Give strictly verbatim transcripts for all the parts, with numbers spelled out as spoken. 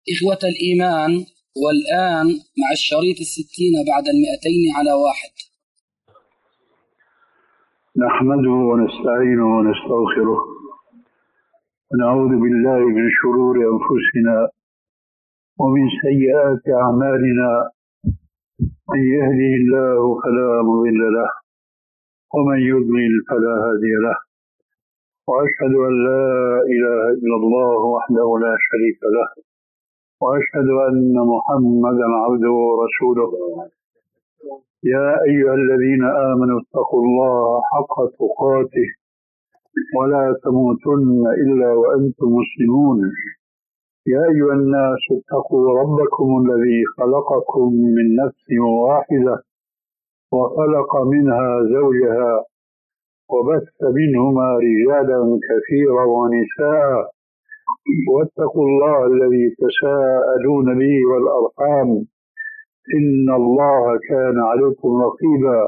إخوة الإيمان، والآن مع الشريط الستين بعد المئتين على واحد. نحمده ونستعينه ونستغفره ونعوذ بالله من شرور أنفسنا ومن سيئات أعمالنا، من يهده الله فلا مضل له ومن يضلل فلا هادي له، وأشهد أن لا إله إلا الله وحده لا شريك له، وأشهد أن محمدا عبده ورسوله. يا أيها الذين آمنوا اتقوا الله حق تقاته ولا تموتن إلا وأنتم مسلمون. يا أيها الناس اتقوا ربكم الذي خلقكم من نفس واحدة وخلق منها زوجها وبث منهما رجالا كثيرا ونساء، واتقوا الله الذي تساءلون به والأرحام إن الله كان عليكم رقيبا.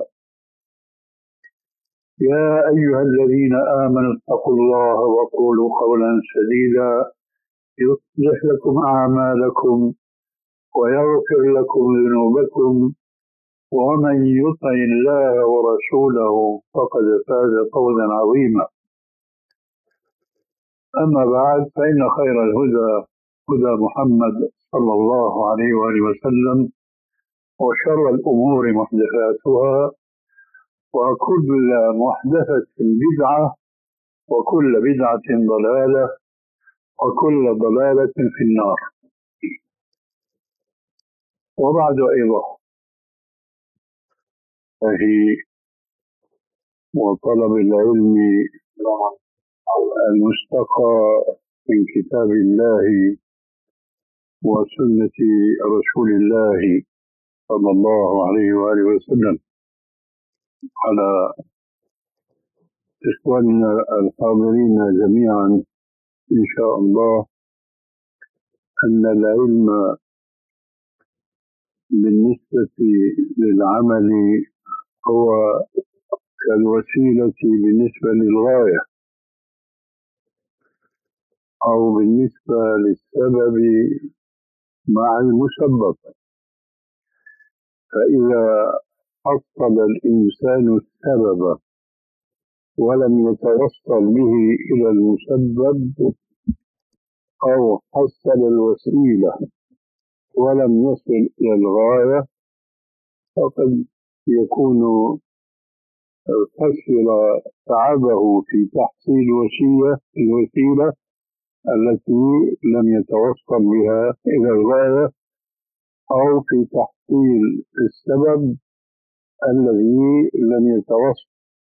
يا أيها الذين آمنوا اتقوا الله وقولوا قولا سديدا يصلح لكم أعمالكم ويغفر لكم ذنوبكم، ومن يطع الله ورسوله فقد فاز فوزا عظيما. أما بعد، فإن خير الهدى هدى محمد صلى الله عليه وآله وسلم، وشر الأمور محدثاتها، وكل محدثة بدعة، وكل بدعة ضلالة، وكل ضلالة في النار. وبعد أيضا فهي وطلب العلم المستقى من كتاب الله وسنة رسول الله صلى الله عليه وآله وسلم. على إخواننا الحاضرين جميعا إن شاء الله أن العلم بالنسبة للعمل هو كالوسيلة بالنسبة للغاية، أو بالنسبة للسبب مع المسبب. فإذا حصل الإنسان السبب ولم يتوصل به إلى المسبب، أو حصل الوسيلة ولم يصل إلى الغاية، فقد يكون خسر تعبه في تحصيل الوسيلة التي لم يتوصل بها إلى الغاية، أو في تحصيل السبب الذي لم يتوصل.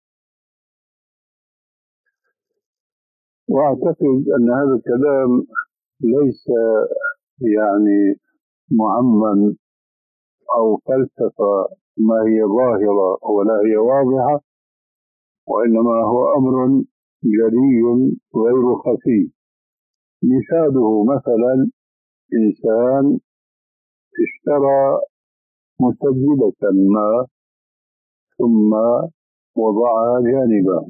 وأعتقد أن هذا الكلام ليس يعني معمم أو فلسفة ما هي ظاهرة ولا هي واضحة، وإنما هو أمر جلي غير خفي. مثاله مثلا إنسان اشترى مسجلة ما ثم وضعها جانبا.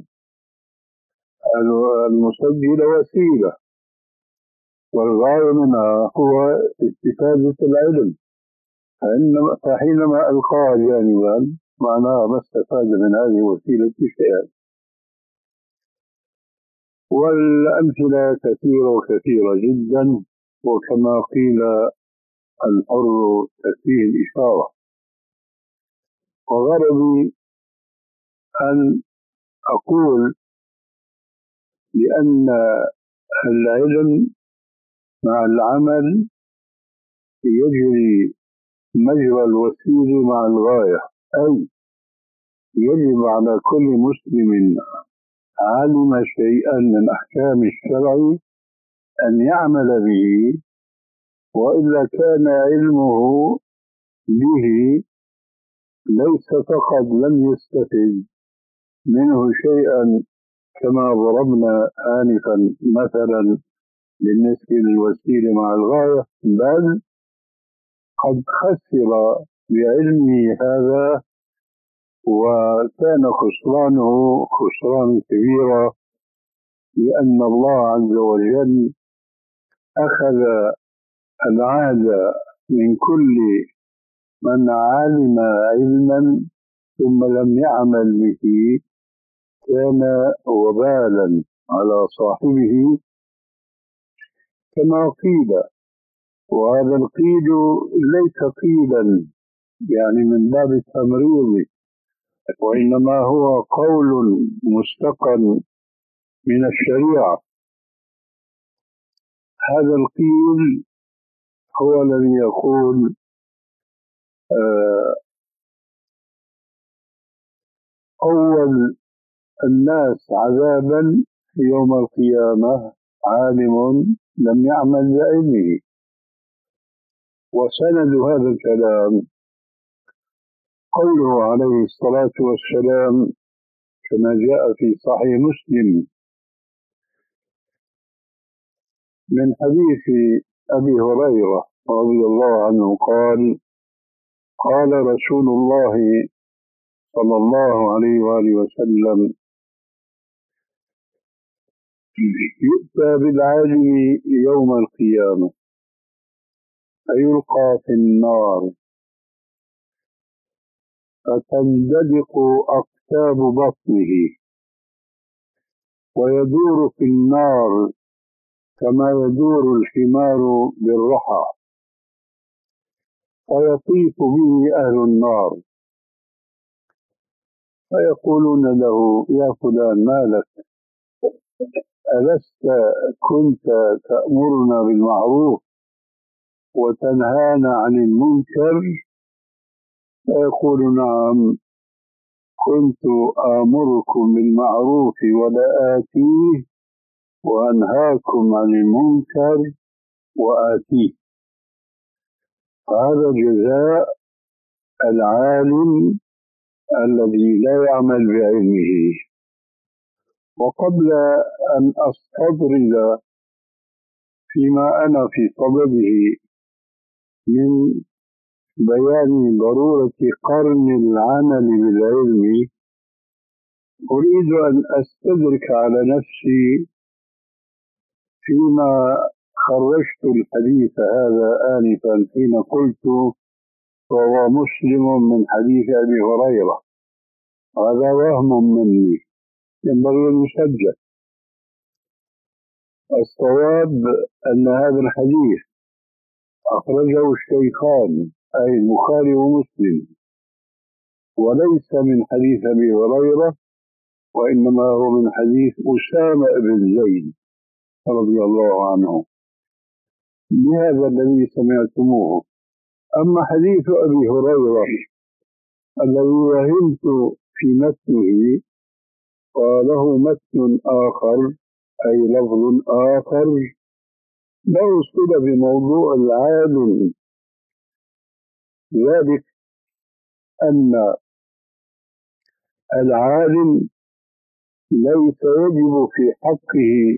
المسجل وسيلة، والغاية منها هو استفادة العلم، فحينما ألقاها جانبا معناها ما استفاد من هذه الوسيلة شيئا. والأمثلة كثيرة وكثيرة جدا، وكما قيل الحر تكفيه الإشارة. وغرضي أن أقول بأن العلم مع العمل يجري مجرى الوسيلة مع الغاية، أي يجب على كل مسلم علم شيئا من أحكام الشرع أن يعمل به، وإلا كان علمه به ليس فقط لم يستفد منه شيئا، كما ضربنا آنفا مثلا بالنسبة للوسيلة مع الغاية، بل قد خسر بعلمه هذا، وكان خسرانه خسران كبيرا، لأن الله عز وجل أخذ العادة من كل من علم علما ثم لم يعمل به كان وبالا على صاحبه كما قيل. وهذا القيل ليس قيلا يعني من باب التمريض، وإنما هو قول مستقل من الشريعة. هذا القيل هو الذي يقول آه أول الناس عذابا يوم القيامة عالم لم يعمل بعلمه. وسند هذا الكلام قوله عليه الصلاة والسلام كما جاء في صحيح مسلم من حديث أبي هريرة رضي الله عنه قال: قال رسول الله صلى الله عليه وآله وسلم: يؤتى بالعالم يوم القيامة فيلقى في النار فتندلق أقتاب بطنه ويدور في النار كما يدور الحمار بالرحى، فيطيف به أهل النار فيقولون له: يا فلان ما لك؟ ألست كنت تأمرنا بالمعروف وتنهانا عن المنكر؟ فيقول: نعم، كنت آمركم بالمعروف ولا آتيه وأنهاكم عن المنكر وآتيه. هذا جزاء العالم الذي لا يعمل بعلمه. وقبل أن أستطرد فيما أنا في صدده من بيان ضرورة قرن العمل بالعلم، أريد أن أستدرك على نفسي فيما خرجت الحديث هذا آنفا حين قلت وهو مسلم من حديث أبي هريرة. هذا وهم مني ينبغي أن يسجل. الصواب أن هذا الحديث أخرجه الشيخان أي البخاري ومسلم، وليس من حديث أبي هريرة، وإنما هو من حديث أسامة بن زيد رضي الله عنه بهذا الذي سمعتموه. أما حديث أبي هريرة الذي وهمت في متنه وله متن آخر أي لفظ آخر له صلة بموضوع العالم، ذلك أن العالم ليس يجب في حقه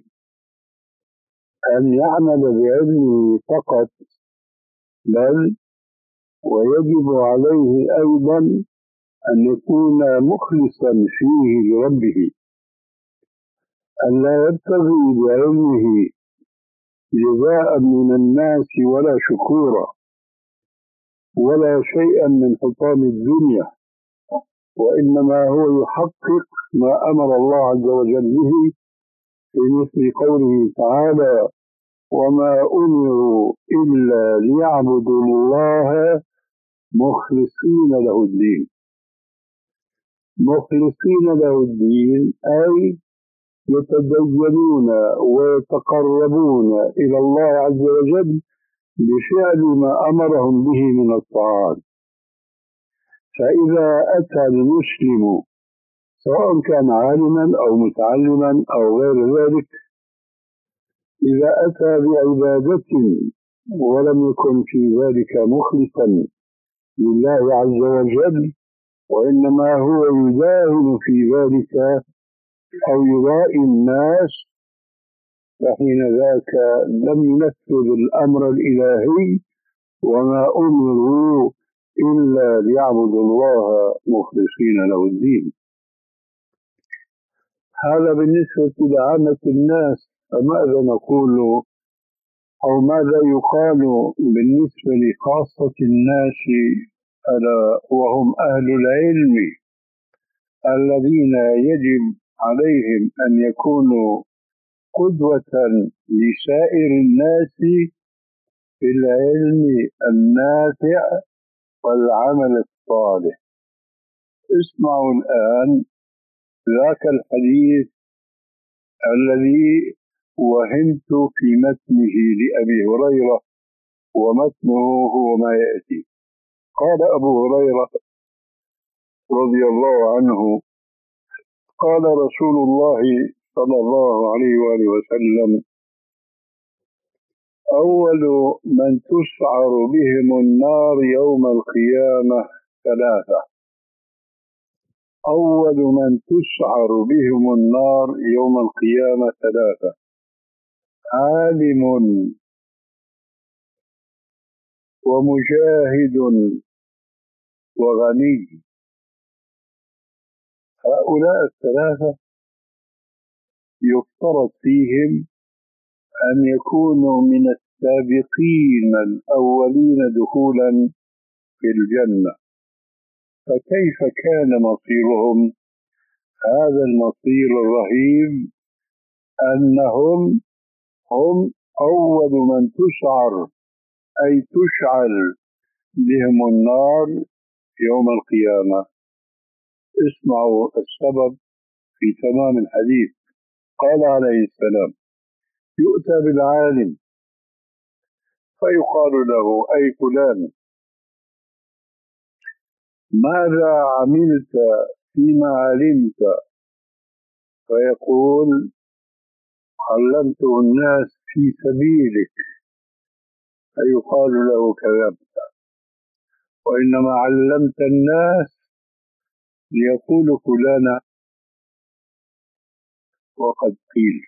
أن يعمل بعلمه فقط، بل ويجب عليه أيضا أن يكون مخلصا فيه لربه، أن لا يبتغي بعلمه جزاء من الناس ولا شكورا ولا شيئا من حطام الدنيا، وإنما هو يحقق ما أمر الله عز وجل به في مثل قوله تعالى: وما أمروا إلا ليعبدوا الله مخلصين له الدين. مخلصين له الدين أي يتدينون ويتقربون إلى الله عز وجل بفعل ما أمرهم به من الطاعات. فإذا أتى المسلم سواء كان عالما أو متعلما أو غير ذلك، إذا أتى بعبادة ولم يكن في ذلك مخلصا لله عز وجل، وإنما هو يداهن في ذلك أو يرائي الناس، فحين ذاك لم ينفذ الأمر الإلهي: وما أمروا إلا ليعبدوا الله مخلصين له الدين. هذا بالنسبة لعامة الناس. فماذا نقول أو ماذا يقال بالنسبة لخاصة الناس ألا وهم أهل العلم الذين يجب عليهم أن يكونوا قدوة لسائر الناس في العلم النافع والعمل الصالح. اسمعوا الآن ذاك الحديث الذي وهمت في متنه لأبي هريرة، ومتنه هو ما يأتي. قال أبو هريرة رضي الله عنه: قال رسول الله صلى الله عليه وآله وسلم: أول من تسعر بهم النار يوم القيامة ثلاثة. أول من تسعر بهم النار يوم القيامة ثلاثة: عالم ومجاهد وغني. هؤلاء الثلاثة يفترض فيهم أن يكونوا من السابقين الأولين دخولا في الجنة، فكيف كان مصيرهم؟ هذا المصير الرهيب أنهم هم أول من تسعر أي تشعل بهم النار يوم القيامة. اسمعوا السبب في تمام الحديث. قال عليه السلام: يؤتى بالعالم فيقال له: أي فلان، ماذا عملت فيما علمت؟ فيقول: علمت الناس في سبيلك. فيقال له: كذبت، وإنما علمت الناس ليقول فلان وقد قيل،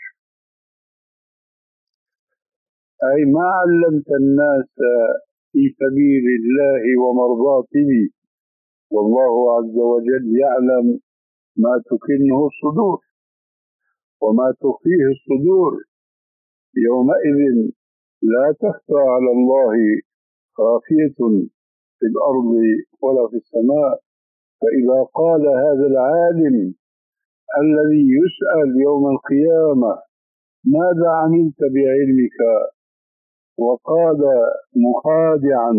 أي ما علمت الناس في سبيل الله ومرضاته، والله عز وجل يعلم ما تكنه الصدور وما تخفيه الصدور. يومئذ لا تخفى على الله خافية في الأرض ولا في السماء. فإذا قال هذا العالم الذي يسأل يوم القيامة: ماذا عملت بعلمك؟ وقال مخادعا: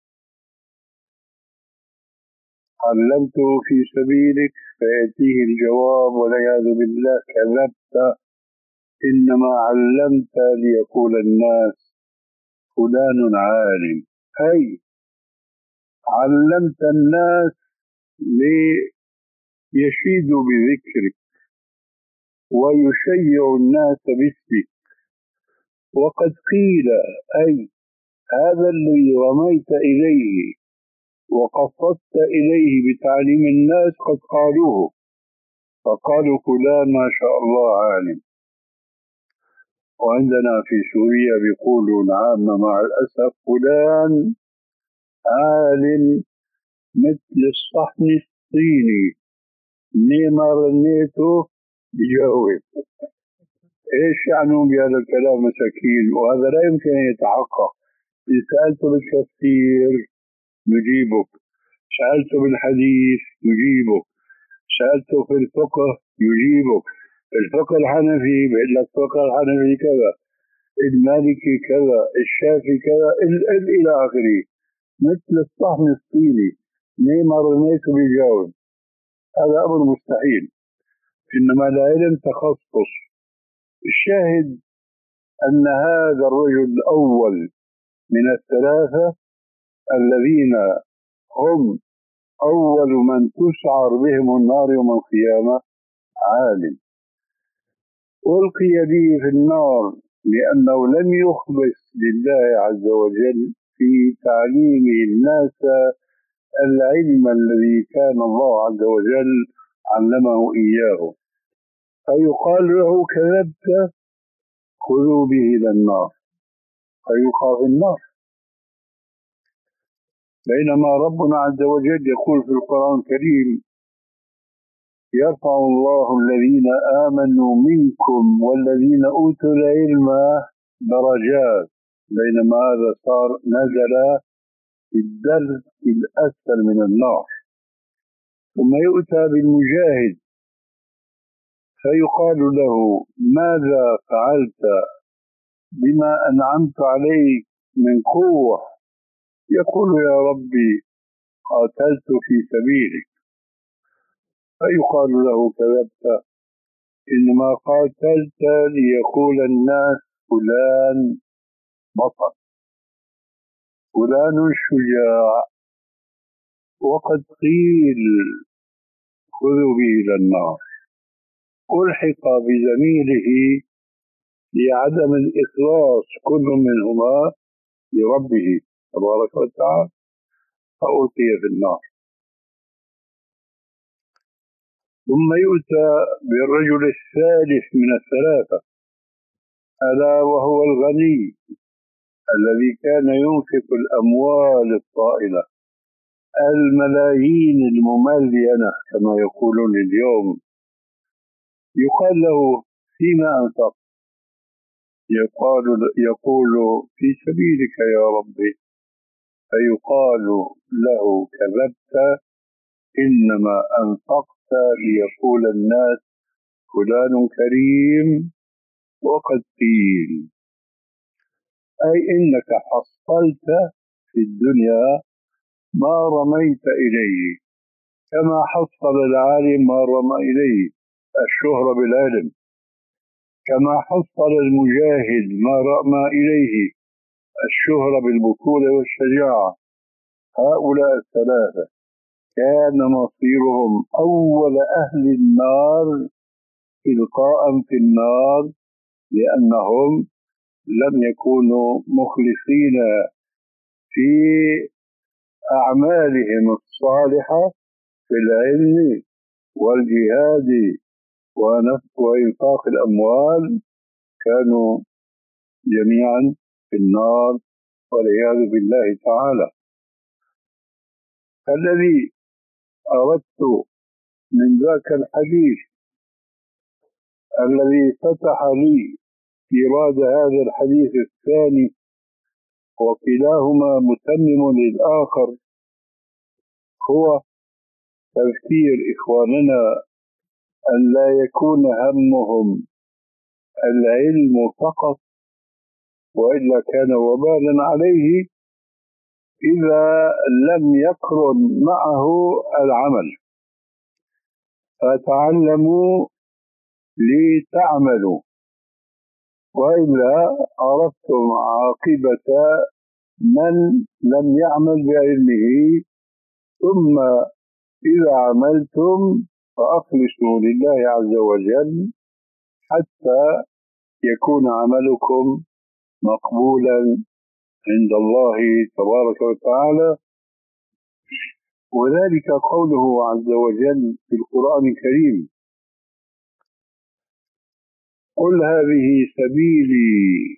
علمته في سبيلك، فيأتيه الجواب والعياذ بالله: كذبت، إنما علمت ليقول الناس فلان عالم. أي علمت الناس ليشيدوا بذكرك ويشيع الناس باسمك. وقد قيل، أي هذا الذي رميت إليه وقصدت إليه بتعليم الناس قد قالوه، فقالوا فلان ما شاء الله عالم. وعندنا في سوريا بيقولوا نعم مع الأسف فلان عالم مثل الصحن الصيني، نيما رنيته بجاوب. ايش يعنون بهذا الكلام مساكين؟ وهذا لا يمكن ان يتحقق. إن سألته بالتفسير يجيبك، سألته بالحديث يجيبك، سألته في الفقه يجيبك. الفقه الحنفي بيقول لك فقه الحنفي كذا، المالكي كذا، الشافعي كذا، ال ال إلى آخره. مثل الصحن الصيني، نيما رميته بيجاوب. هذا أمر مستحيل، إنما العلم تخصص. الشاهد أن هذا الرجل الأول من الثلاثة الذين هم أول من تسعر بهم النار يوم القيامة عالم، ألقي به في النار لأنه لم يخلص لله عز وجل في تعليم الناس العلم الذي كان الله عز وجل علمه إياه. فيقال له: كذبت، خذوا به إلى النار، فيلقى في النار. بينما ربنا عز وجل يقول في القرآن الكريم: يرفع الله الذين آمنوا منكم والذين أوتوا العلم درجات. بينما هذا صار نزل في الدرك الأسفل من النار. ثم يؤتى بالمجاهد فيقال له ماذا فعلت بما أنعمت عليك من قوة؟ يقول يا ربي قاتلت في سبيلك. فيقال له كذبت، إنما قاتلت ليقول الناس فلان بطل، فلان شجاع، وقد قيل خذوا به إلى النار. ألحق بزميله لعدم الإخلاص كل منهما لربه تبارك وتعالى، فألقي في النار. ثم يؤتى بالرجل الثالث من الثلاثة، ألا وهو الغني الذي كان ينفق الأموال الطائلة الملايين المملينة كما يقولون اليوم. يقال له فيما أنفق؟ يقال يقول في سبيلك يا ربي. فيقال له كذبت، إنما أنفقت ليقول الناس فلان كريم، وقد قيل. أي إنك حصلت في الدنيا ما رميت إليه، كما حصل العالم ما رمى إليه الشهرة بالعلم، كما حصل المجاهد ما رمى إليه الشهرة بالبطولة والشجاعة. هؤلاء الثلاثة كان مصيرهم أول أهل النار إلقاء في النار، لأنهم لم يكونوا مخلصين في أعمالهم الصالحة في العلم والجهاد وإنفاق الأموال، كانوا جميعا في النار والعياذ بالله تعالى. الذي أردت من ذاك الحديث الذي فتح لي إيراد هذا الحديث الثاني وكلاهما متمم للآخر هو تذكير إخواننا أن لا يكون همهم العلم فقط، وإلا كان وبالا عليه إذا لم يقرن معه العمل. فتعلموا لتعملوا، وإلا عرفتم عاقبة من لم يعمل بعلمه. ثم إذا عملتم فأخلصوا لله عز وجل حتى يكون عملكم مقبولا عند الله تبارك وتعالى. وذلك قوله عز وجل في القرآن الكريم: قل هذه سبيلي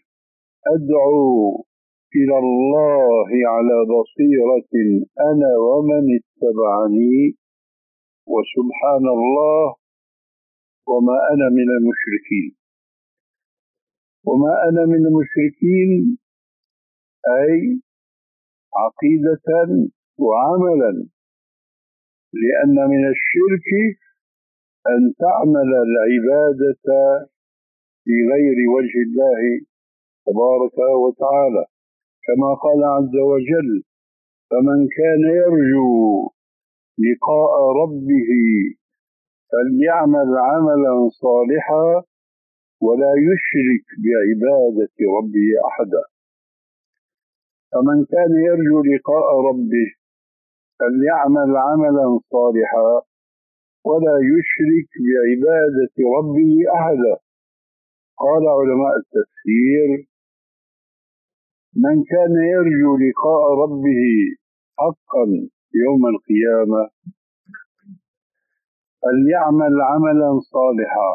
أدعو إلى الله على بصيرة أنا ومن اتبعني وسبحان الله وما أنا من المشركين. وما أنا من المشركين أي عقيدة وعملا، لأن من الشرك أن تعمل العبادة في غير وجه الله تبارك وتعالى، كما قال عز وجل: فمن كان يرجو لقاء ربه فليعمل عملا صالحا ولا يشرك بعبادة ربه أحدا. فمن كان يرجو لقاء ربه فليعمل عملا صالحا ولا يشرك بعبادة ربه أحدا. قال علماء التفسير: من كان يرجو لقاء ربه حقا يوم القيامة فليعمل عملا صالحا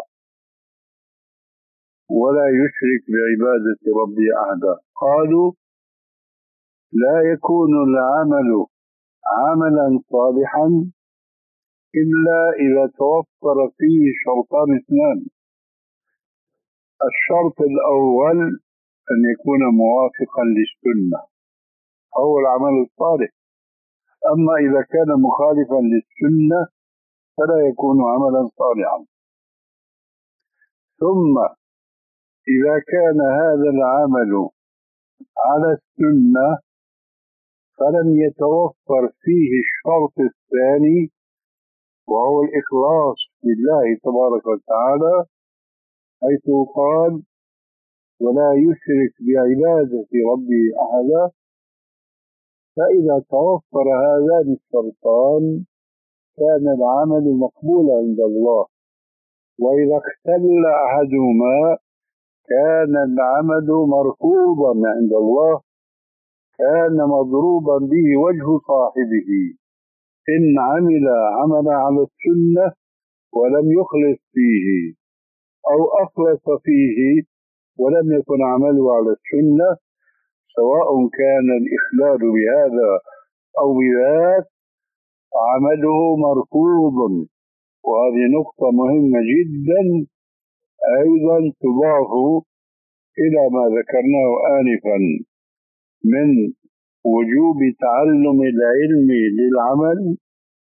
ولا يشرك بعبادة ربه أحدا. قالوا: لا يكون العمل عملا صالحا إلا إذا توفر فيه شرطان اثنان. الشرط الأول أن يكون موافقا للسنة، هو العمل الصالح. أما إذا كان مخالفا للسنة فلا يكون عملا صالحا. ثم إذا كان هذا العمل على السنة فلم يتوفر فيه الشرط الثاني وهو الإخلاص لله تبارك وتعالى، حيث قال ولا يشرك بعبادة ربه أحدا. فإذا توفر هذان الشرطان كان العمل مقبولا عند الله، وإذا اختل أحدهما كان العمل مرفوضا عند الله، كان مضروبا به وجه صاحبه إن عمل عمل على السنة ولم يخلص فيه، أو أخلص فيه ولم يكن عمله على السنة، سواء كان الإخلال بهذا أو بذاك عمله مرفوض. وهذه نقطة مهمة جدا أيضا تضاف إلى ما ذكرناه آنفا من وجوب تعلم العلم للعمل،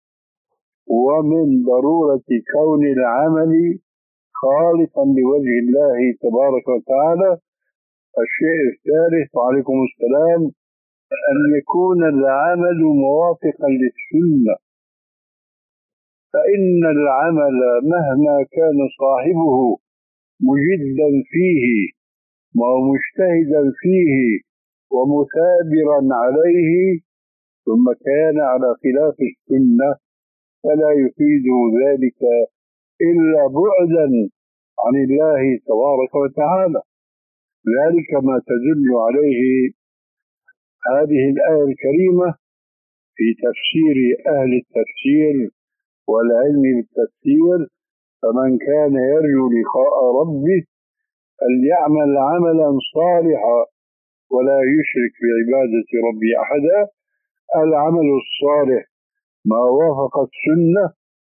ومن ضرورة كون العمل خالصا لوجه الله تبارك وتعالى. الشيء الثالث وعليكم السلام أن يكون العمل موافقا للسنة، فإن العمل مهما كان صاحبه مجدا فيه ومجتهدا فيه ومثابرا عليه ثم كان على خلاف السنة فلا يفيده ذلك إلا بعدا عن الله تبارك وتعالى. ذلك ما تدل عليه هذه الآية الكريمة في تفسير أهل التفسير والعلم بالتفسير: فمن كان يرجو لقاء ربه فليعمل عملا صالحا ولا يشرك بعبادة ربه أحدا. العمل الصالح ما وافق السنة،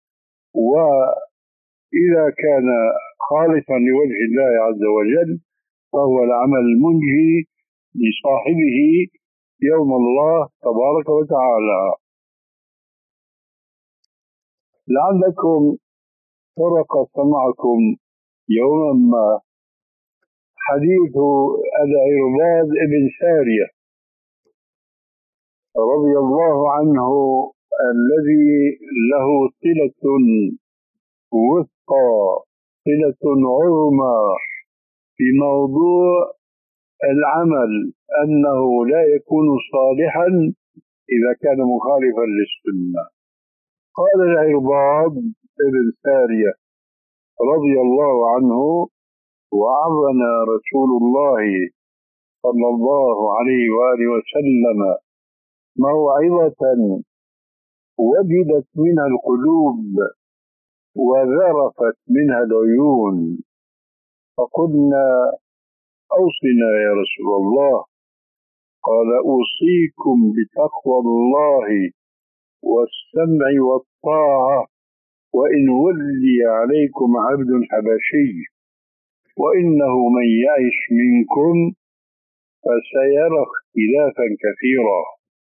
وإذا كان خالصا لوجه الله عز وجل فهو العمل المنجي لصاحبه يوم الله تبارك وتعالى. لعلكم طرق سمعكم يوما ما حديث العرباض بن سارية رضي الله عنه الذي له صلة وثقى، صلة عظمى في موضوع العمل، أنه لا يكون صالحا إذا كان مخالفا للسنة. قال العرباض بن سارية رضي الله عنه: وعظنا رسول الله صلى الله عليه وآله وسلم موعظة وجدت منها القلوب وذرفت منها العيون، فقلنا: أوصنا يا رسول الله. قال: أوصيكم بتقوى الله والسمع والطاعة وإن ولي عليكم عبد حبشي، وإنه من يعش منكم فسيرى اختلافا كثيرا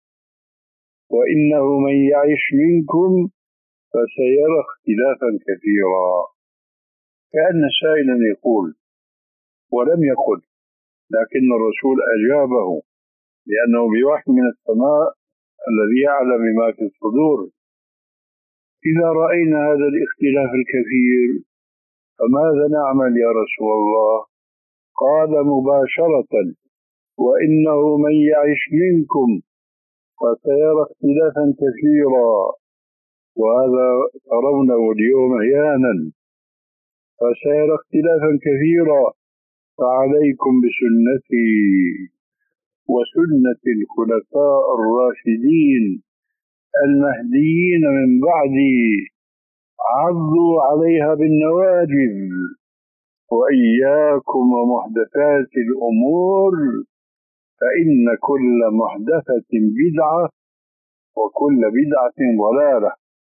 وإنه من يعش منكم فسيرى اختلافا كثيرا. كأن سائلا يقول ولم يقل، لكن الرسول أجابه لأنه بوحي من السماء الذي يعلم ما في الصدور: إذا رأينا هذا الاختلاف الكثير فماذا نعمل يا رسول الله؟ قال مباشرة: وإنه من يعش منكم فسيرى اختلافا كثيرا، وهذا ترونه اليوم عيانا، فسيرى اختلافا كثيرا، فعليكم بسنتي وسنة الخلفاء الراشدين المهديين من بعدي، عضوا عليها بالنواجذ، وإياكم ومحدثات الأمور، فإن كل محدثة بدعة وكل بدعة ضلالة.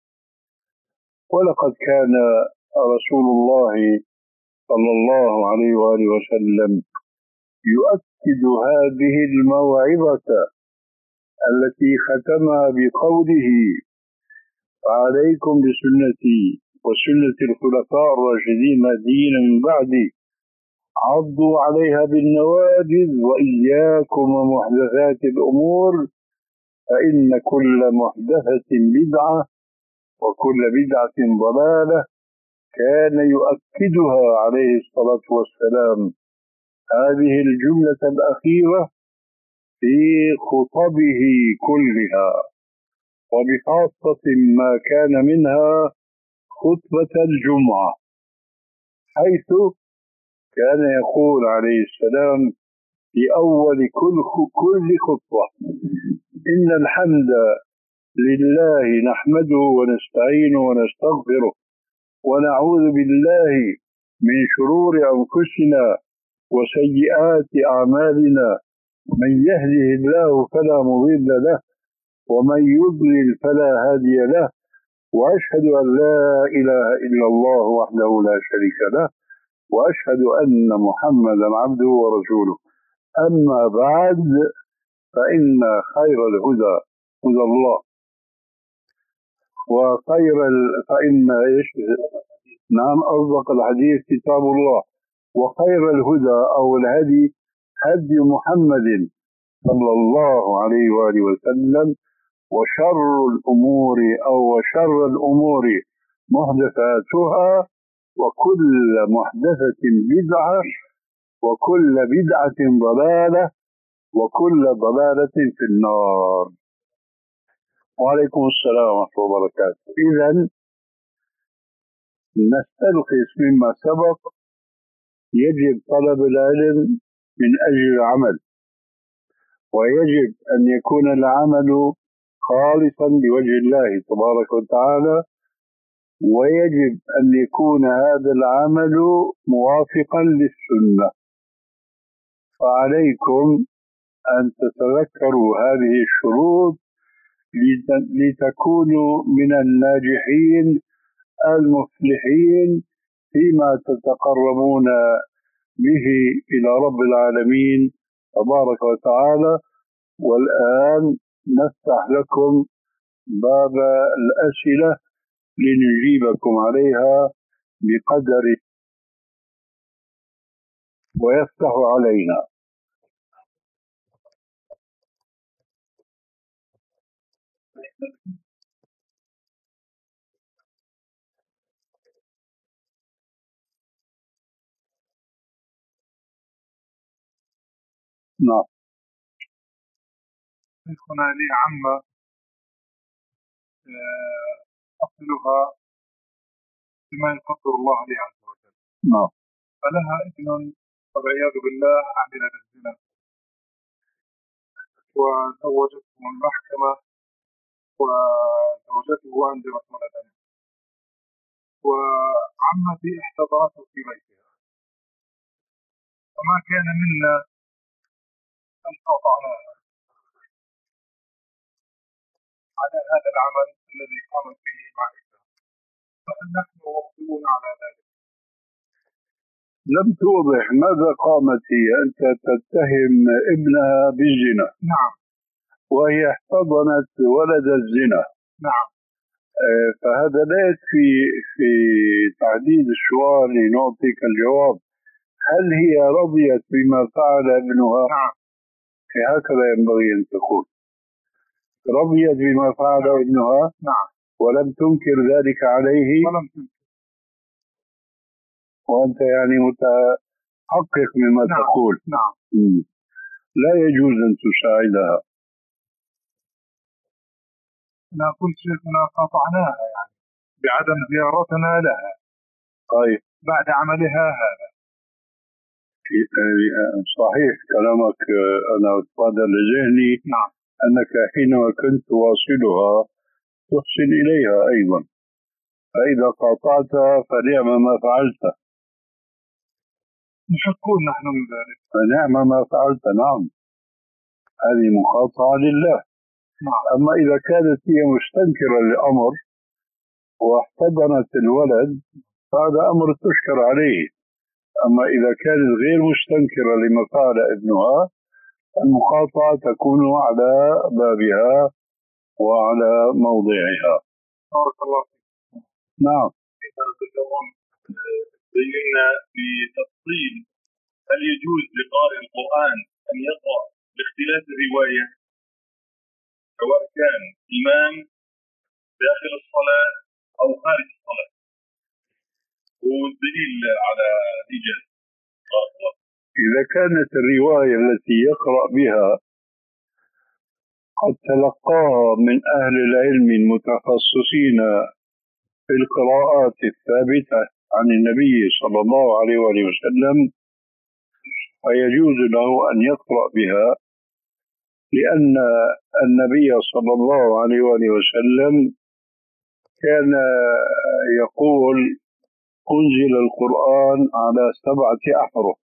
ولقد كان رسول الله صلى الله عليه وآله وسلم يؤكد هذه الموعظة التي ختمها بقوله: عليكم بسنتي وسنة الخلفاء الراشدين المهديين من بعدي عضوا عليها بالنواجذ وإياكم ومحدثات الأمور فإن كل محدثة بدعة وكل بدعة ضلالة. كان يؤكدها عليه الصلاة والسلام هذه الجملة الأخيرة في خطبه كلها، وبخاصة ما كان منها خطبة الجمعة، حيث كان يقول عليه السلام في أول كل كل خطبة: إن الحمد لله نحمده ونستعينه ونستغفره ونعوذ بالله من شرور أنفسنا وسيئات أعمالنا، من يهده الله فلا مضل له ومن يضلل فلا هادي له، وأشهد أن لا إله إلا الله وحده لا شريك له، وأشهد أن محمدا عبده ورسوله. أما بعد، فإن خير الهدى هدى الله، وخير ال... فإن إيش نعم أصدق الحديث كتاب الله، وخير الهدى أو الهدي هدي محمد صلى الله عليه وآله وسلم، وشر الأمور أو شر الأمور محدثاتها، وكل محدثة بدعة، وكل بدعة ضلالة، وكل ضلالة في النار. وعليكم السلام ورحمة الله وبركاته. إذن نستلخص مما سبق: يجب طلب العلم من أجل العمل، ويجب أن يكون العمل خالصا لوجه الله تبارك وتعالى، ويجب أن يكون هذا العمل موافقا للسنة. فعليكم أن تتذكروا هذه الشروط لتكونوا من الناجحين المفلحين فيما تتقربون به إلى رب العالمين تبارك وتعالى. والآن نفتح لكم باب الأسئلة لنجيبكم عليها بقدر ويفتح علينا. نعم. شيخنا لي عمة أصلها بما يقدر الله لي عز وجل. نعم. فلها ابن والعياذ بالله عمل بالزنا، وزوجته المحكمة وزوجته أنجبت ولدا، وعمتي احتضنته في بيتها، فما كان منا أن قاطعناها على هذا العمل الذي قامت به مع ابنها، فهل نحن مخطئون على ذلك؟ لم توضح ماذا قامت هي. أنت تتهم ابنها بالزنا. نعم. وهي احتضنت ولد الزنا. نعم. آه فهذا لا يكفي في تحديد السؤال لنعطيك الجواب. هل هي رضيت بما فعل ابنها؟ نعم. هكذا ينبغي أن تقول: رضيت بما فعل نعم. ابنها. نعم. ولم تنكر ذلك عليه. ولم تنكر. وأنت يعني متحقق مما نعم. تقول. نعم. م. لا يجوز أن تساعدها. أنا قلت شيخنا قاطعناها يعني بعدم زيارتنا لها. طيب. بعد عملها هذا. صحيح كلامك. أنا أتبادر لذهني نعم. أنك حينما كنت تواصلها تحسن إليها أيضا، فإذا قاطعتها فنعم ما فعلت. نحقون نحن من ذلك. فنعم ما فعلت. نعم، هذه مقاطعة لله. نعم. أما إذا كانت هي مستنكرة للأمر واحتضنت الولد فهذا أمر تشكر عليه، أما إذا كانت غير مستنكرة لما فعل ابنها المقاطعة تكون على بابها وعلى موضعها. بارك الله فيك. نعم. بينا بتفصيل هل يجوز لقارئ القرآن أن يقرأ باختلاف الرواية سواء كان إمام داخل الصلاة أو خارج الصلاة، والدليل على إيجاز. إذا كانت الرواية التي يقرأ بها قد تلقاها من أهل العلم المتخصصين في القراءات الثابتة عن النبي صلى الله عليه وآله وسلم فيجوز له أن يقرأ بها، لأن النبي صلى الله عليه وآله وسلم كان يقول أنزل القرآن على سبعة أحرف.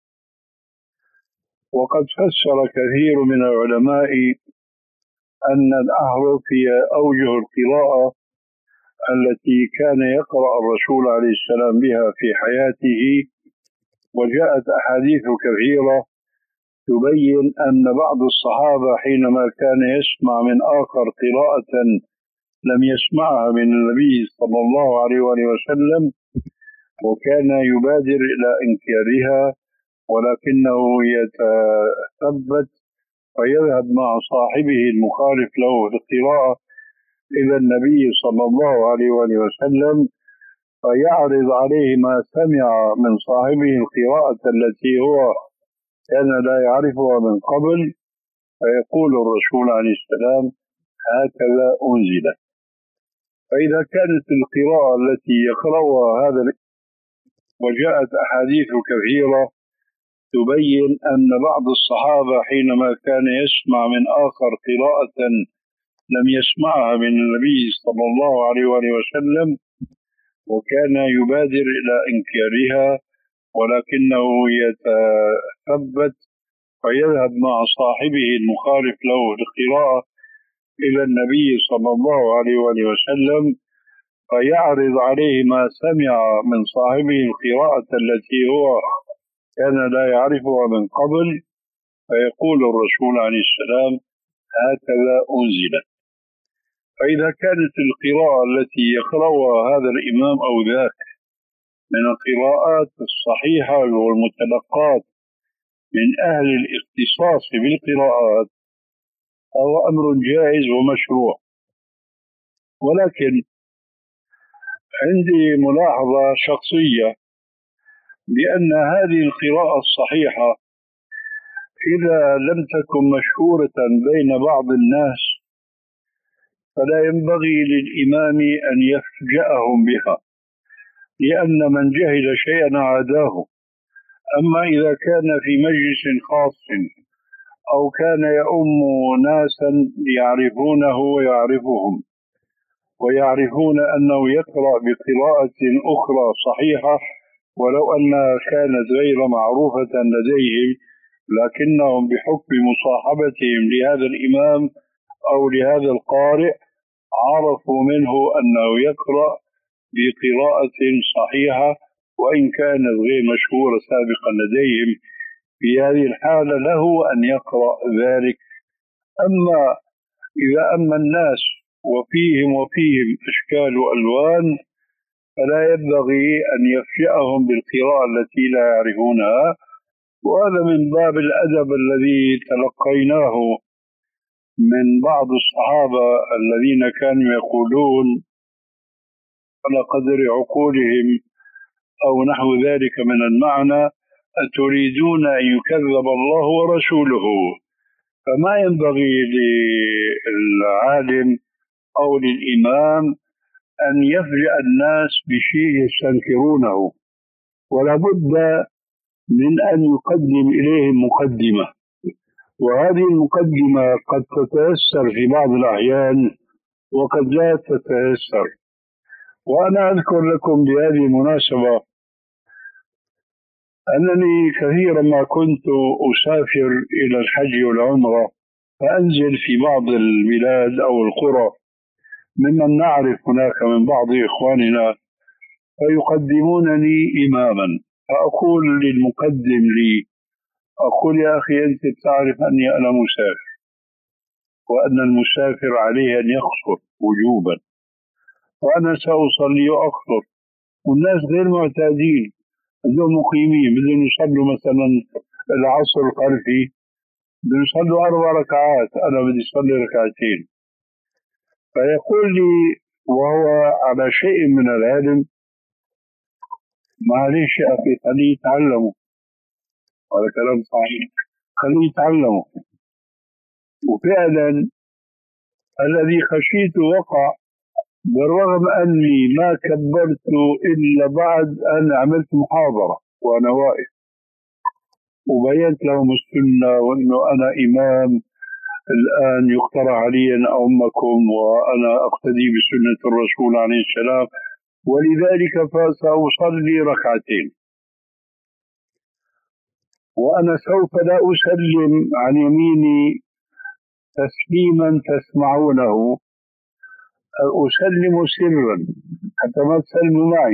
وقد فسر كثير من العلماء أن الأحرف هي أوجه القراءة التي كان يقرأ الرسول عليه السلام بها في حياته، وجاءت أحاديث كثيرة تبين أن بعض الصحابة حينما كان يسمع من آخر قراءة لم يسمعها من النبي صلى الله عليه وآله وسلم وكان يبادر إلى إنكارها، ولكنه يتثبت ويذهب مع صاحبه المخالف له القراءة إلى النبي صلى الله عليه وآله وسلم فيعرض عليه ما سمع من صاحبه القراءة التي هو كان لا يعرفها من قبل، فيقول الرسول عليه السلام هكذا أنزلت. فإذا كانت القراءة التي يقرأها هذا وجاءت أحاديث كثيرة تبين أن بعض الصحابة حينما كان يسمع من آخر قراءة لم يسمعها من النبي صلى الله عليه وآله وسلم وكان يبادر إلى إنكارها، ولكنه يتثبت ويذهب مع صاحبه المخالف له القراءة إلى النبي صلى الله عليه وآله وسلم فيعرض عليه ما سمع من صاحبه القراءة التي هو كان لا يعرفها من قبل، فيقول الرسول عليه السلام هكذا أنزلت. فإذا كانت القراءة التي يقرأها هذا الإمام أو ذاك من القراءات الصحيحة والمتلقات من أهل الاختصاص بالقراءات هو أمر جائز ومشروع. ولكن عندي ملاحظة شخصية بأن هذه القراءة الصحيحة إذا لم تكن مشهورة بين بعض الناس فلا ينبغي للإمام أن يفجأهم بها، لأن من جهل شيئا عاداه. أما إذا كان في مجلس خاص أو كان يؤم ناسا يعرفونه ويعرفهم ويعرفون أنه يقرأ بقراءة أخرى صحيحة ولو أنها كانت غير معروفة لديهم، لكنهم بحكم مصاحبتهم لهذا الإمام أو لهذا القارئ عرفوا منه أنه يقرأ بقراءة صحيحة وإن كانت غير مشهورة سابقا لديهم. في هذه الحالة له أن يقرأ ذلك. أما إذا أما الناس وفيهم وفيهم أشكال وألوان فلا ينبغي أن يفجأهم بالقراءة التي لا يعرفونها، وهذا من باب الأدب الذي تلقيناه من بعض الصحابة الذين كانوا يقولون على قدر عقولهم أو نحو ذلك من المعنى أتريدون أن يكذب الله ورسوله. فما ينبغي للعالم أو للإمام أن يفجأ الناس بشيء يستنكرونه، ولا بد من أن يقدم إليهم مقدمة، وهذه المقدمة قد تتيسر في بعض الأحيان وقد لا تتيسر. وأنا أذكر لكم بهذه المناسبة أنني كثيرا ما كنت أسافر إلى الحج والعمرة فأنزل في بعض البلاد أو القرى ممن نعرف هناك من بعض إخواننا فيقدمونني إماما، فأقول للمقدم لي، أقول يا أخي أنت بتعرف أني أنا مسافر، وأن المسافر عليه أن يقصر وجوبا، وأنا سأصلي وأقصر، والناس غير معتادين، بدهم مقيمين بدهم يصلوا مثلا العصر القرفي بدهم يصلوا أربع ركعات، أنا بدي أصلي ركعتين. فيقول لي وهو على شيء من العلم، معلش يا أخي خليه يتعلموا، هذا كلام صحيح، خليه يتعلموا. وفعلا الذي خشيته وقع، بالرغم أني ما كبرت إلا بعد أن عملت محاضرة وأنا واقف وبينت لهم السنة وأنه أنا إمام الآن يقترح علي أن أمكم وأنا أقتدي بسنة الرسول عليه السلام، ولذلك فسأصلي ركعتين، وأنا سوف لا أسلم عن يميني تسليما تسمعونه، أسلم سرا حتى ما تسلموا معي،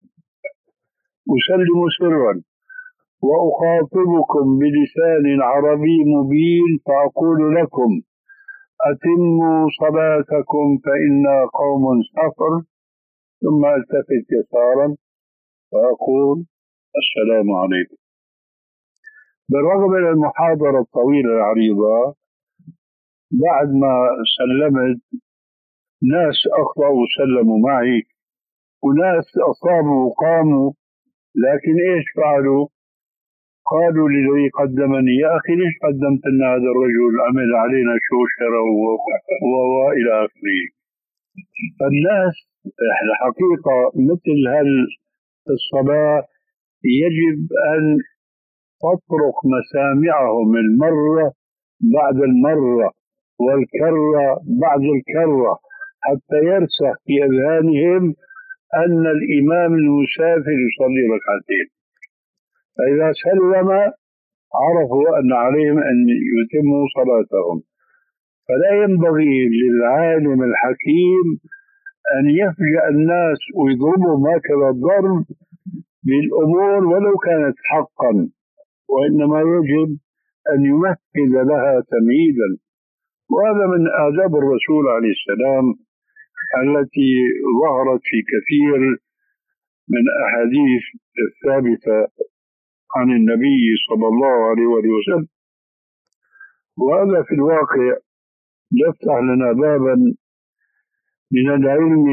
أسلم سرا وأخاطبكم بلسان عربي مبين، فأقول لكم أتموا صلاتكم فإنا قوم سفر، ثم التفت يسارا فأقول السلام عليكم. بالرغم من المحاضرة الطويلة العريضة، بعد ما سلمت ناس أخطأوا وسلموا معي، وناس أصابوا وقاموا، لكن إيش فعلوا؟ قالوا للذي قدمني يا أخي ليش قدمت لنا هذا الرجل عمل علينا شوشرة وإلى آخره. فالناس الحقيقة مثل هالصلاة يجب أن تطرق مسامعهم المرة بعد المرة والكرة بعد الكرة حتى يرسخ في أذهانهم أن الإمام المسافر يصلي ركعتين، فإذا سلم عرفوا أن عليهم أن يتموا صلاتهم. فلا ينبغي للعالم الحكيم أن يفجأ الناس ويضربهم هكذا الضرب بالأمور ولو كانت حقا، وإنما يجب أن يمهد لها تمهيدا. وهذا من آداب الرسول عليه السلام التي ظهرت في كثير من أحاديث الثابتة عن النبي صلى الله عليه وسلم. وهذا في الواقع يفتح لنا بابا من العلم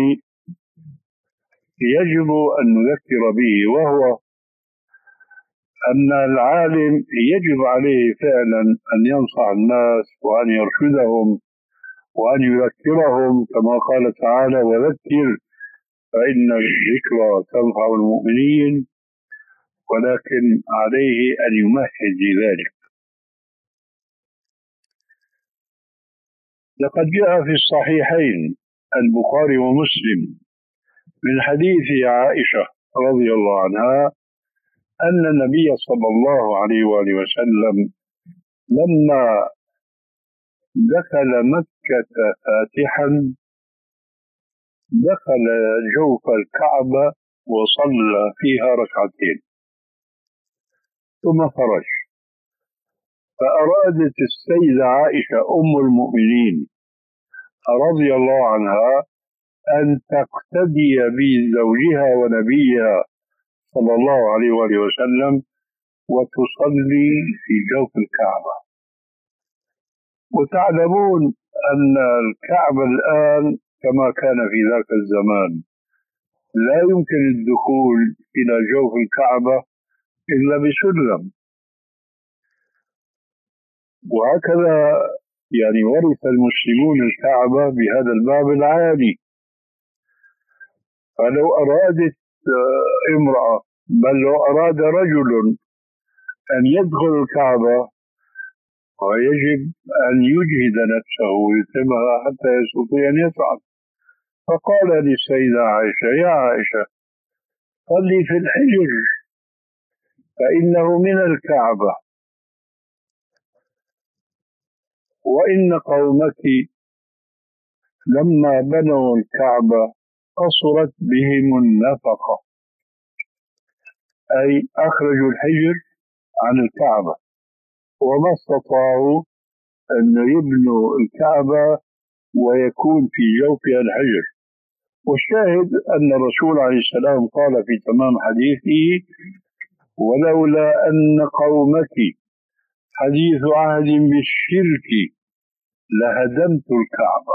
يجب أن نذكر به، وهو أن العالم يجب عليه فعلا أن ينصح الناس وأن يرشدهم وأن يذكرهم، كما قال تعالى وذكر فإن الذكرى تنفع المؤمنين، ولكن عليه أن يمهد لذلك. لقد جاء في الصحيحين البخاري ومسلم من حديث عائشة رضي الله عنها أن النبي صلى الله عليه وآله وسلم لما دخل مكة فاتحا دخل جوف الكعبة وصلى فيها ركعتين ثم خرج، فأرادت السيدة عائشة أم المؤمنين رضي الله عنها أن تقتدي بزوجها ونبيها صلى الله عليه وآله وسلم وتصلي في جوف الكعبة. وتعلمون أن الكعبة الآن كما كان في ذاك الزمان لا يمكن الدخول إلى جوف الكعبة إلا بسلم، وهكذا يعني ورث المسلمون الكعبة بهذا الباب العالي. فلو أرادت امرأة بل لو أراد رجل أن يدخل الكعبة ويجب أن يجهد نفسه ويتمها حتى يستطيع أن يصعد. فقال للسيدة عائشة يا عائشة صلي في الحجر فإنه من الكعبة، وإن قومك لما بنوا الكعبة قصرت بهم النفقة، أي أخرجوا الحجر عن الكعبة، وما استطاعوا أن يبنوا الكعبة ويكون في جوفها الحجر. والشاهد أن الرسول عليه السلام قال في تمام حديثه: ولولا أن قومك حديث عهد بالشرك لهدمت الكعبة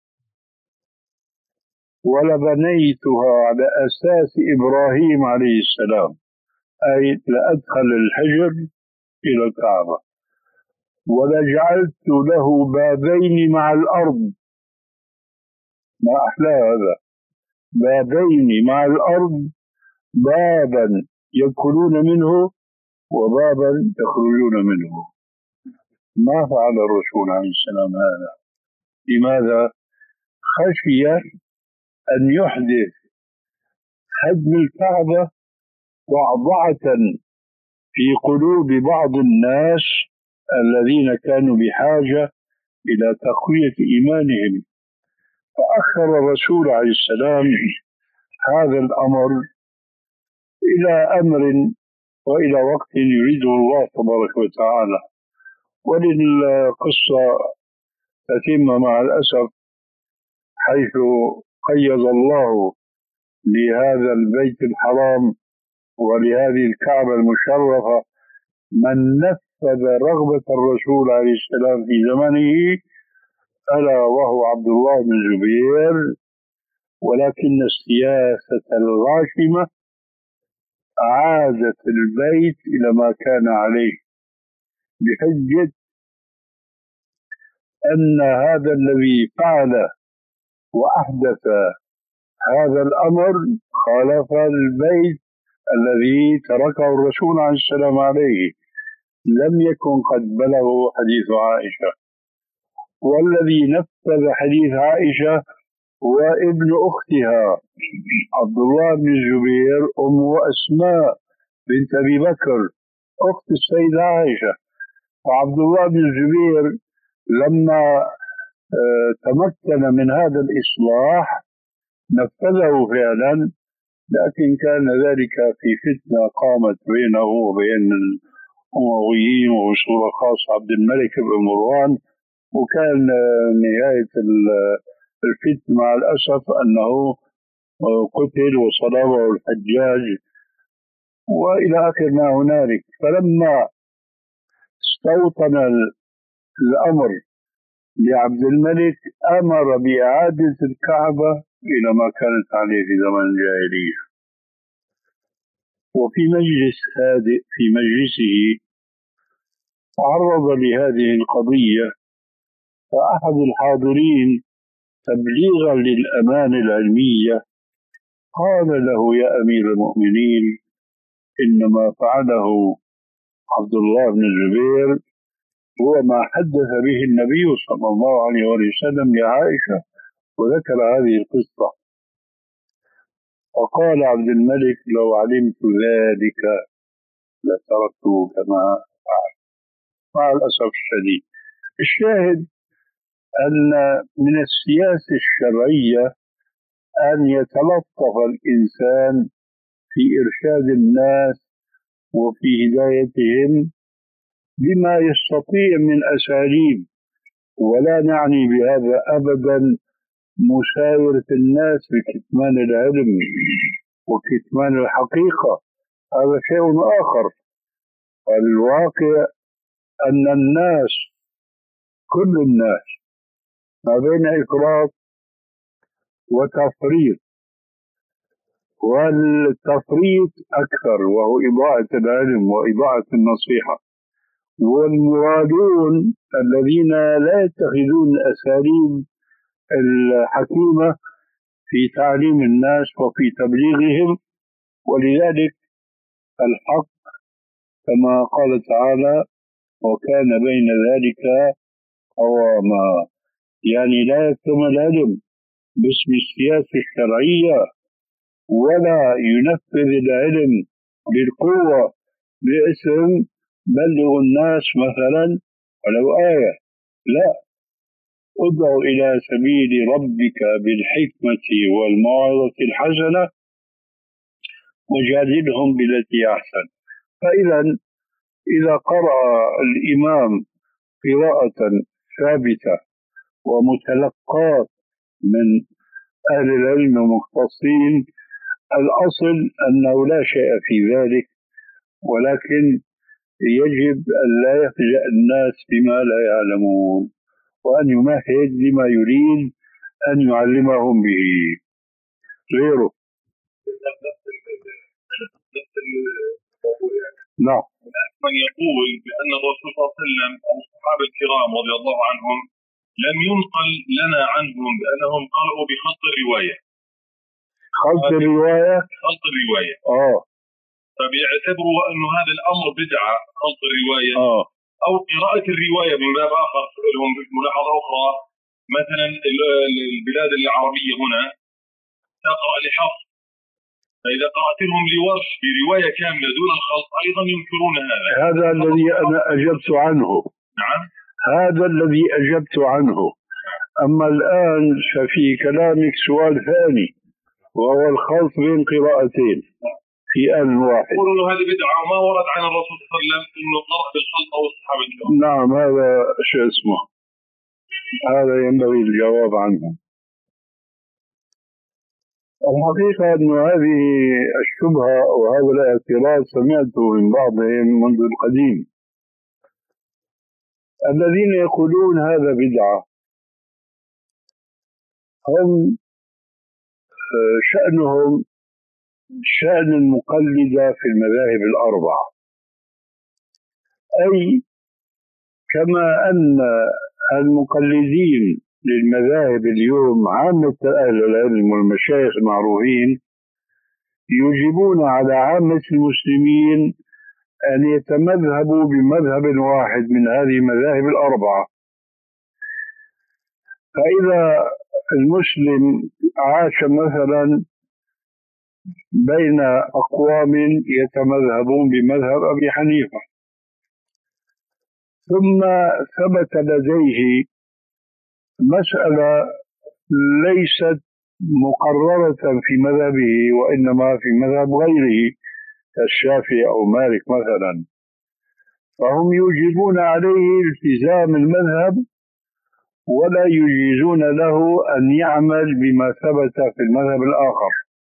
ولبنيتها على أساس إبراهيم عليه السلام، أي لأدخل الحجر إلى الكعبة ولجعلت له بابين مع الأرض. ما أحلى هذا، بابين مع الأرض، بابا يدخلون منه وبابا يخرجون منه. ما فعل الرسول عليه السلام هذا. لماذا؟ خشي أن يحدث هدم الكعبة ضعضعة في قلوب بعض الناس الذين كانوا بحاجة إلى تقوية إيمانهم، فأخر الرسول عليه السلام هذا الأمر إلى أمر وإلى وقت يريده الله تبارك وتعالى. وللقصة تتم مع الأسف، حيث قيض الله لهذا البيت الحرام ولهذه الكعبة المشرفة من نفذ رغبة الرسول عليه السلام في زمنه، ألا وهو عبد الله بن الزبير. ولكن السياسة الغاشمة أعادت البيت إلى ما كان عليه، بحجة أن هذا الذي فعل وأحدث هذا الأمر خالف البيت الذي تركه الرسول عليه السلام عليه، لم يكن قد بلغه حديث عائشة. والذي نفذ حديث عائشة هو ابن أختها عبد الله بن الزبير، أم أسماء بنت أبي بكر أخت السيدة عائشة. وعبد الله بن الزبير لما تمكن من هذا الإصلاح نفذه فعلا، لكن كان ذلك في فتنة قامت بينه وبين الأمويين وبصورة خاصة عبد الملك بن مروان، وكان نهاية الفتنة مع الأسف أنه قتل وصلبه الحجاج وإلى آخر ما هنالك. فلما استوطن الأمر لعبد الملك أمر بإعادة الكعبة إلى ما كانت عليه في زمن الجاهلية. وفي مجلس هادئ في مجلسه تعرض لهذه القضية، فأحد الحاضرين تبليغا للأمانة العلمية قال له: يا أمير المؤمنين، إنما فعله عبد الله بن الزبير هو ما حدث به النبي صلى الله عليه وسلم لعائشة، وذكر هذه القصة. وقال عبد الملك: لو علمت ذلك لتركته كما فعل. مع الأسف الشديد، الشاهد أن من السياسة الشرعية أن يتلطف الإنسان في إرشاد الناس وفي هدايتهم بما يستطيع من أساليب، ولا نعني بهذا أبدا مساورة الناس بكتمان العلم وكتمان الحقيقة، هذا شيء آخر. الواقع أن الناس كل الناس ما بين إفراط وتفريط، والتفريط أكثر وهو إضاعة العلم وإضاعة النصيحة، والمرادون الذين لا يتخذون أساليب الحكيمة في تعليم الناس وفي تبليغهم. ولذلك الحق كما قال تعالى: وكان بين ذلك قواما، يعني لا يكتم العلم باسم السياسة الشرعية ولا ينفذ العلم بالقوة باسم بلغ الناس مثلا ولو آية، لا، ادع إلى سبيل ربك بالحكمة والموعظة الحسنة وجادلهم بالتي أحسن. فإذا إذا قرأ الإمام قراءة ثابتة ومتلقاة من أهل العلم المختصين، الأصل أنه لا شيء في ذلك، ولكن يجب أن لا يفجأ الناس بما لا يعلمون، وأن يمهد لما يريد أن يعلمهم به غيره. نعم. من يقول بأن الرسول صلى الله عليه وسلم أو الصحابة الكرام رضي الله عنهم لم ينقل لنا عنهم بأنهم قرأوا بخط الرواية. خط الرواية؟ خط الرواية. آه. فبيعتبروا أن هذا الأمر بدعة، خط الرواية. آه. أو قراءة الرواية من باب آخر لهم ملاحظة أخرى، مثلا البلاد العربية هنا تقرأ لحفظ، فإذا قرأت لهم لورش برواية كاملة دون الخلط أيضا ينكرون هذا. هذا الذي أنا أجبت عنه. نعم. هذا الذي أجبت عنه. أما الآن ففي كلامك سؤال ثاني، وهو الخلط بين قراءتين في آن واحد. يقولون أنه هذه بدعة وما ورد عن الرسول صلى الله عليه وسلم أنه قرأ بالخلط أو الصحابة الكرام. نعم، هذا شو اسمه، هذا ينبغي الجواب عنه. الحقيقة أن هذه الشبهة وهذا الاعتراض سمعته من بعضهم منذ القديم، الذين يقولون هذا بدعة هم شأنهم شأن المقلدة في المذاهب الأربعة، أي كما أن المقلدين للمذاهب اليوم عامة أهل العلم والمشايخ المعروفين يجيبون على عامة المسلمين أن يتمذهبوا بمذهب واحد من هذه المذاهب الأربعة. فإذا المسلم عاش مثلا بين أقوام يتمذهبون بمذهب أبي حنيفة، ثم ثبت لديه مسألة ليست مقررة في مذهبه وإنما في مذهب غيره كالشافعي أو مالك مثلا، فهم يوجبون عليه التزام المذهب ولا يجيزون له أن يعمل بما ثبت في المذهب الآخر.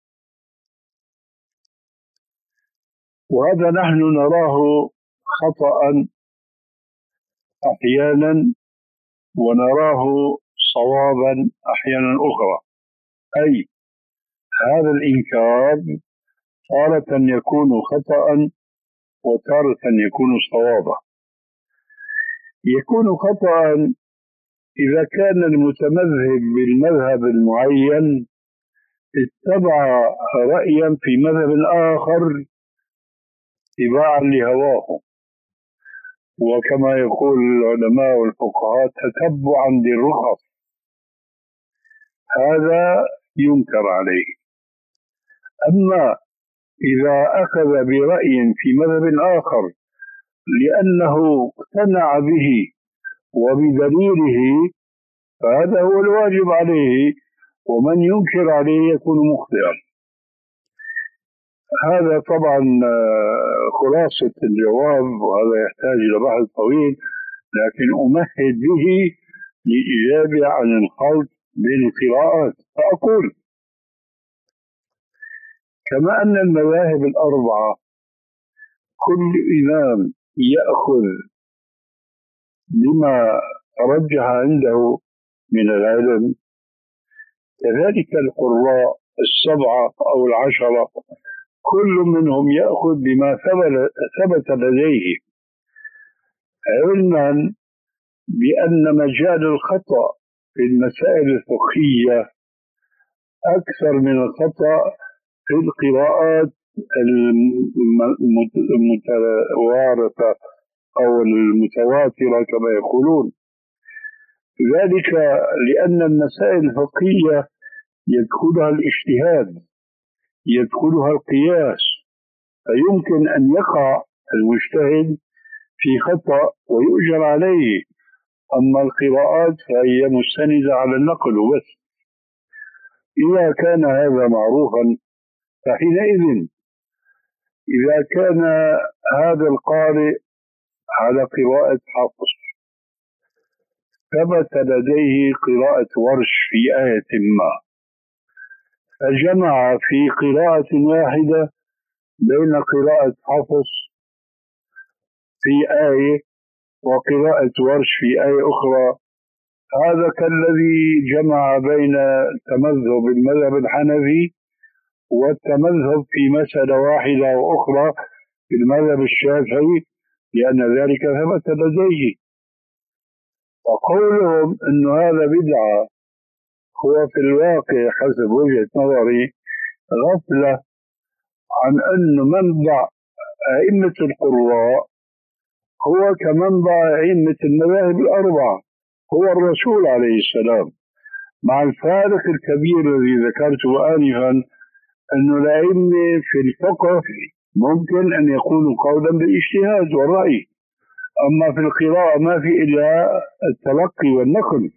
وهذا نحن نراه خطأ أحيانا ونراه صوابا أحيانا أخرى، أي هذا الإنكار تارة يكون خطأ وتارة يكون صوابا. يكون خطأ إذا كان المتمذهب بالمذهب المعين اتبع رأيا في مذهب آخر اتباعا لهواه، وكما يقول العلماء والفقهاء تتبعا للرخص، هذا ينكر عليه. أما إذا أخذ برأي في مذهب آخر لأنه اقتنع به وبدليله فهذا هو الواجب عليه، ومن ينكر عليه يكون مخطئا. هذا طبعا خلاصة الجواب، وهذا يحتاج إلى بحث طويل، لكن أمهد به لإجابة عن الخلط بين القراءات. فأقول كما أن المذاهب الأربعة كل إمام يأخذ بما ترجح عنده من العلم، كذلك القراء السبعة أو العشرة كل منهم يأخذ بما ثبت لديه، علما بأن مجال الخطأ في المسائل الفقهية أكثر من الخطأ في القراءات المتوارثة أو المتواترة كما يقولون، ذلك لأن المسائل الفقهية يدخلها الاجتهاد، يدخلها القياس، فيمكن أن يقع المجتهد في خطأ ويؤجر عليه. أما القراءات فهي مستندة على النقل وبس. إذا كان هذا معروفا فحينئذ إذا كان هذا القارئ على قراءة حفص ثبت لديه قراءة ورش في آية ما، فجمع في قراءة واحدة بين قراءة حفص في آية وقراءة ورش في آية أخرى، هذا كالذي جمع بين تمذهب المذهب الحنفي والتمذهب في مسألة واحدة وأخرى في المذهب الشافعي، لأن ذلك ثبت لديه. وقولهم أن هذا بدعة هو في الواقع حسب وجهة نظري غفلة عن أن منبع أئمة القراء هو كمنبع أئمة المذاهب الأربعة، هو الرسول عليه السلام، مع الفارق الكبير الذي ذكرته آنفا أن الأئمة في الفقه ممكن أن يكونوا قولا بالاجتهاد والرأي، أما في القراءة ما في إلا التلقي والنقل.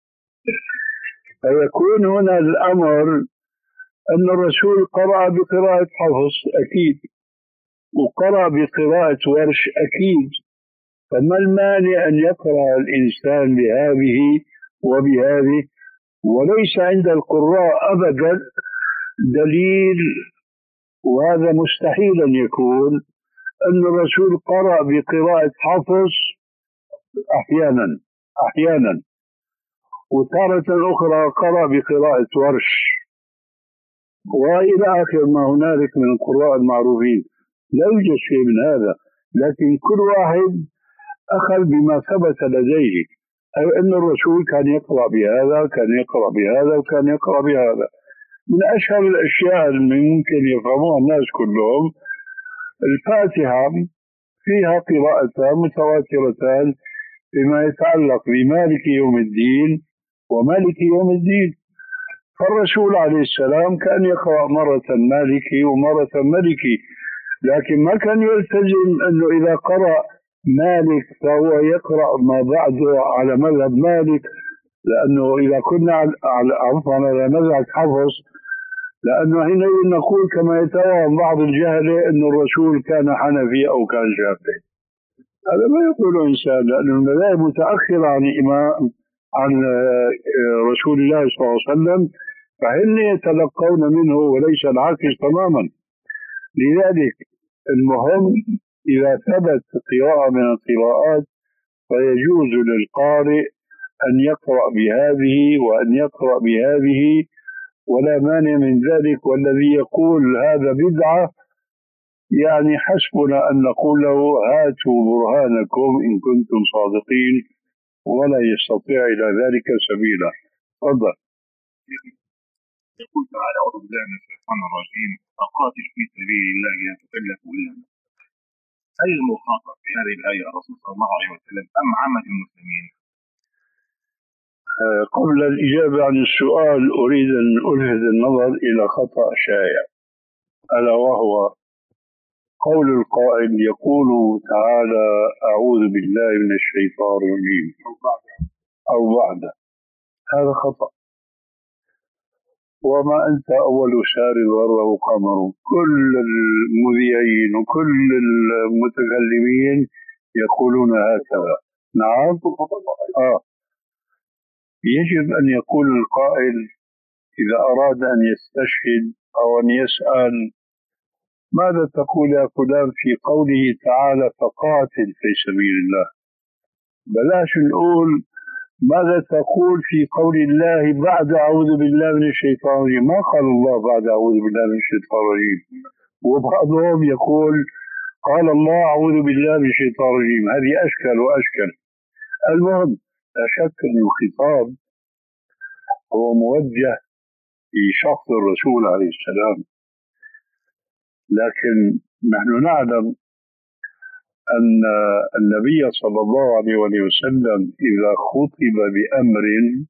فيكون هنا الأمر أن الرسول قرأ بقراءة حفص أكيد، وقرأ بقراءة ورش أكيد، فما المانع أن يقرأ الإنسان بهذه وبهذه؟ وليس عند القراء أبدا دليل، وهذا مستحيل أن يكون، أن الرسول قرأ بقراءة حفص أحيانا أحيانا وتارة أخرى قرأ بقراءة ورش وإلى آخر ما هنالك من القراء المعروفين. لا يوجد شيء من هذا، لكن كل واحد أخذ بما ثبت لديه، أي أن الرسول كان يقرأ بهذا، كان يقرأ بهذا، وكان يقرأ بهذا. من أشهر الأشياء اللي ممكن يفهموها الناس كلهم الفاتحة فيها قراءتان متواترتان بما يتعلق بمالك يوم الدين ومالك يوم الدين، فالرسول عليه السلام كان يقرأ مرة مالكي ومرة ملكي، لكن ما كان يلتزم أنه إذا قرأ مالك فهو يقرأ ما بعده على مذهب مالك، لأنه إذا كنا على عفوا على مذهب حفص، لأنه حين نقول كما يتوهم بعض الجهلة أن الرسول كان حنفي أو كان شافعي، هذا ما يقول إنسان، لأن المذاهب متأخرة عن إمام عن رسول الله صلى الله عليه وسلم، فهن يتلقون منه وليس العكس تماما. لذلك المهم إذا ثبت قراءة من القراءات فيجوز للقارئ أن يقرأ بهذه وأن يقرأ بهذه ولا مانع من ذلك. والذي يقول هذا بدعة يعني حسبنا أن نقول له هاتوا برهانكم إن كنتم صادقين، ولا يستطيع إلى ذلك سبيلا. تفضل. يقول تعالى أعوذ بالله من الشيطان الرجيم فقاتل في سبيل الله لا تكلف إلا نفسك. هل المخاطب في هذه الآية الرسول صلى الله عليه وسلم أم عامة المسلمين؟ قبل الإجابة عن السؤال أريد أن ألفت النظر إلى خطأ شائع، ألا وهو قول القائل يقول تعالى أعوذ بالله من الشيطان الرجيم أو بعده، هذا خطأ. وما أنت أول سارد وره قمر، كل المذيعين وكل المتكلمين يقولون هكذا. نعم آه. يجب أن يقول القائل إذا أراد أن يستشهد أو أن يسأل ماذا تقول يا فلان في قوله تعالى فقاتل في سبيل الله، بلاش نقول ماذا تقول في قول الله بعد أعوذ بالله من الشيطان الرجيم. ما قال الله بعد أعوذ بالله من الشيطان الرجيم، وبعضهم يقول قال الله أعوذ بالله من الشيطان الرجيم، هذه أشكل وأشكل. المهم لا شك أن الخطاب هو موجه في شخص الرسول عليه السلام، لكن نحن نعلم أن النبي صلى الله عليه وسلم إذا خطب بأمر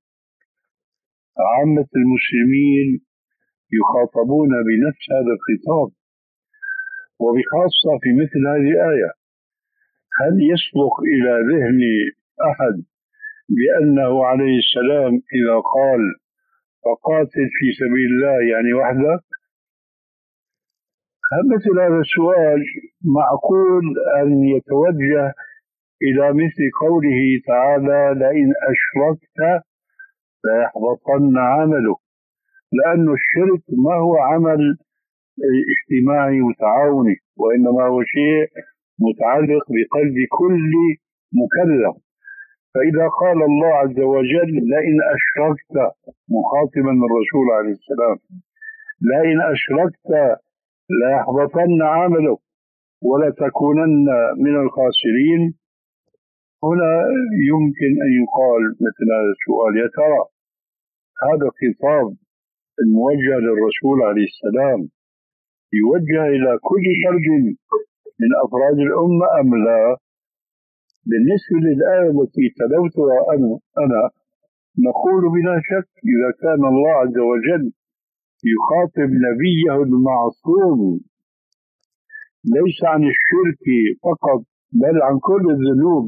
عامة المسلمين يخاطبون بنفس هذا الخطاب، وبخاصة في مثل هذه الآية. هل يسبق إلى ذهن أحد بأنه عليه السلام إذا قال فقاتل في سبيل الله يعني وحدك؟ مثل هذا السؤال معقول أن يتوجه إلى مثل قوله تعالى لئن أشركت ليحبطن عمله، لأن الشرك ما هو عمل اجتماعي وتعاوني، وإنما هو شيء متعلق بقلب كل مكلف. فإذا قال الله عز وجل لئن أشركت مخاطبا الرسول عليه السلام لئن أشركت ليحبطن عمله ولتكونن من الخاسرين، هنا يمكن أن يقال مثل هذا السؤال: يا ترى هذا الخطاب الموجه للرسول عليه السلام يوجه إلى كل فرد من أفراد الأمة أم لا؟ بالنسبة للآية التي تلوتها أنا, أنا نقول بلا شك إذا كان الله عز وجل يخاطب نبيه المعصوم ليس عن الشرك فقط بل عن كل الذنوب،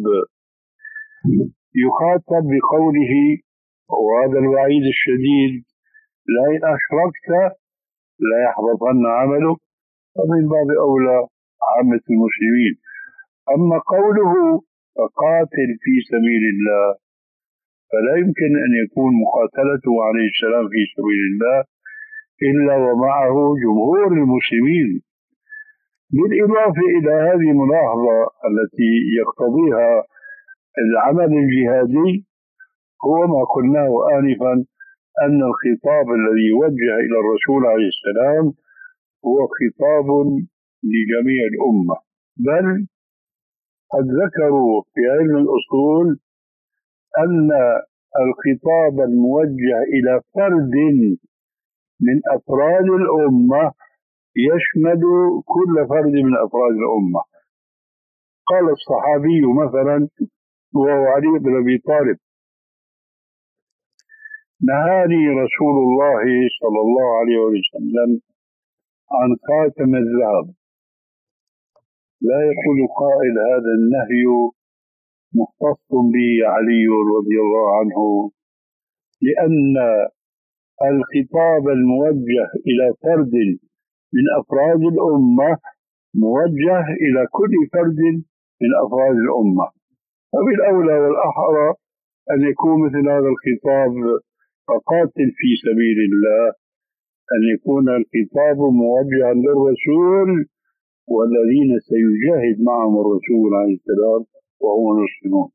يخاطب بقوله وهذا الوعيد الشديد لئن أشركت لا يحبطن عمله، فمن باب أولى عامة المسلمين. أما قوله فقاتل في سبيل الله فلا يمكن أن يكون مقاتلته عليه السلام في سبيل الله إلا ومعه جمهور المسلمين. بالإضافة إلى هذه الملاحظة التي يقتضيها العمل الجهادي هو ما قلناه آنفا أن الخطاب الذي وجه إلى الرسول عليه السلام هو خطاب لجميع الأمة، بل قد ذكروا في علم الأصول أن الخطاب الموجه إلى فرد من أفراد الأمة يشمل كل فرد من أفراد الأمة. قال الصحابي مثلا وهو علي بن أبي طالب: نهاني رسول الله صلى الله عليه وسلم عن خاتم الذهب. لا يقول قائل هذا النهي مختص به علي رضي الله عنه، لأن الخطاب الموجه إلى فرد من أفراد الأمة موجه إلى كل فرد من أفراد الأمة، فبالأولى والأحرى أن يكون مثل هذا الخطاب فقاتل في سبيل الله أن يكون الخطاب موجها للرسول والذين سيجاهد معهم الرسول عليه السلام وهم المسلمون.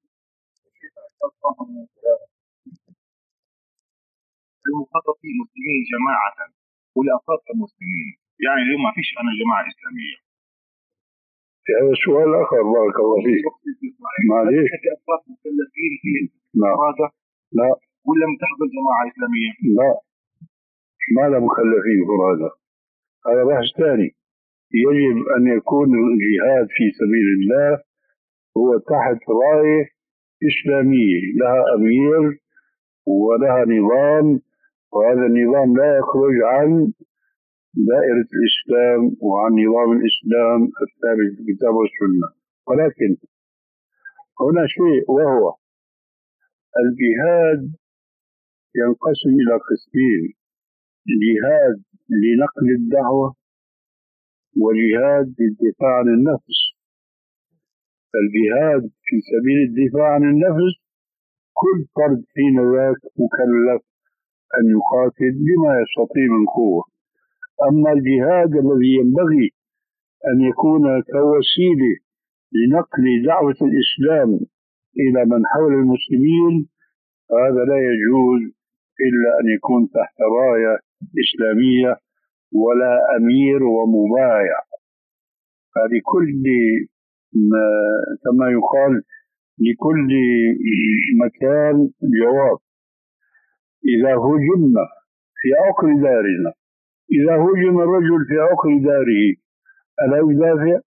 المخططين مسلمين جماعة والأفراد كمسلمين، يعني اليوم ما فيش أنا جماعة إسلامية. هذا سؤال آخر بارك الله فيك. معليش كأفراد مكلفين في لا لا ولا متحضر جماعة إسلامية؟ لا، ما لا مكلفين فرادة، هذا بحث ثاني. يجب أن يكون الجهاد في سبيل الله هو تحت راية إسلامية لها أمير ولها نظام، وهذا النظام لا يخرج عن دائرة الإسلام وعن نظام الإسلام الثابت في الكتاب والسنة. ولكن هنا شيء وهو الجهاد ينقسم إلى قسمين: جهاد لنقل الدعوة وجهاد للدفاع عن النفس. الجهاد في سبيل الدفاع عن النفس كل فرد فينا ذاك مكلف أن يقاتل بما يستطيع من قوة. أما الجهاد الذي ينبغي أن يكون كوسيلة لنقل دعوة الإسلام إلى من حول المسلمين هذا لا يجوز إلا أن يكون تحت راية إسلامية ولا أمير ومبايع. فلكل ما كما يقال لكل مكان جواب. إذا هجمنا في عقر دارنا، إذا هجم الرجل في عقر داره ألا يدافع؟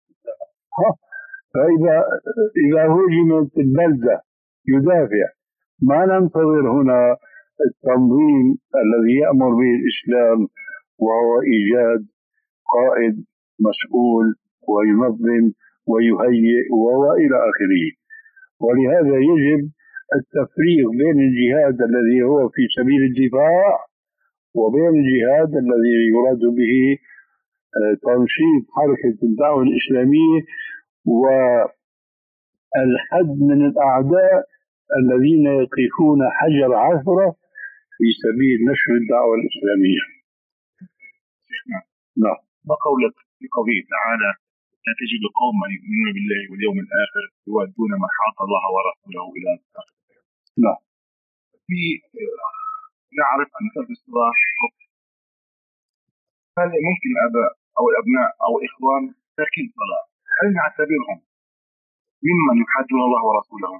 فإذا إذا هجمت البلدة يدافع. ما ننتظر هنا التنظيم الذي يأمر به الإسلام وهو إيجاد قائد مسؤول وينظم ويهيئ وهو إلى آخره. ولهذا يجب التفريق بين الجهاد الذي هو في سبيل الدفاع وبين الجهاد الذي يراد به تنشيط حركة الدعوة الإسلامية والحد من الأعداء الذين يقفون حجر عثرة في سبيل نشر الدعوة الإسلامية. نعم. ما قولك في قوله تعالى لا تجد قوما يؤمنون بالله واليوم الآخر يودون من حاد الله ورسوله إلى الآخر. نعم. في نعرف أن هذا الاصطلاح هل ممكن الآباء أو الأبناء أو الإخوان تركين الصلاة هل نعتبرهم ممن يحادون الله ورسوله؟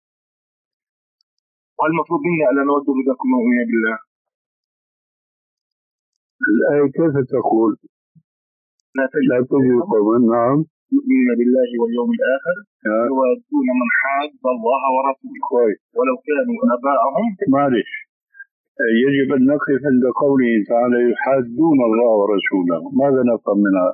وهل المطلوب منا ألا نودهم إذا كنا مؤمنين بالله؟ الآية كيف تقول؟ لا تجد قوما نعم يؤمنون بالله واليوم الآخر يودون من حاد الله ورسوله كويس ولو كانوا آباءهم. معلش، يجب أن نقف عند قوله تعالى يحادون الله ورسوله، ماذا نفهم منها؟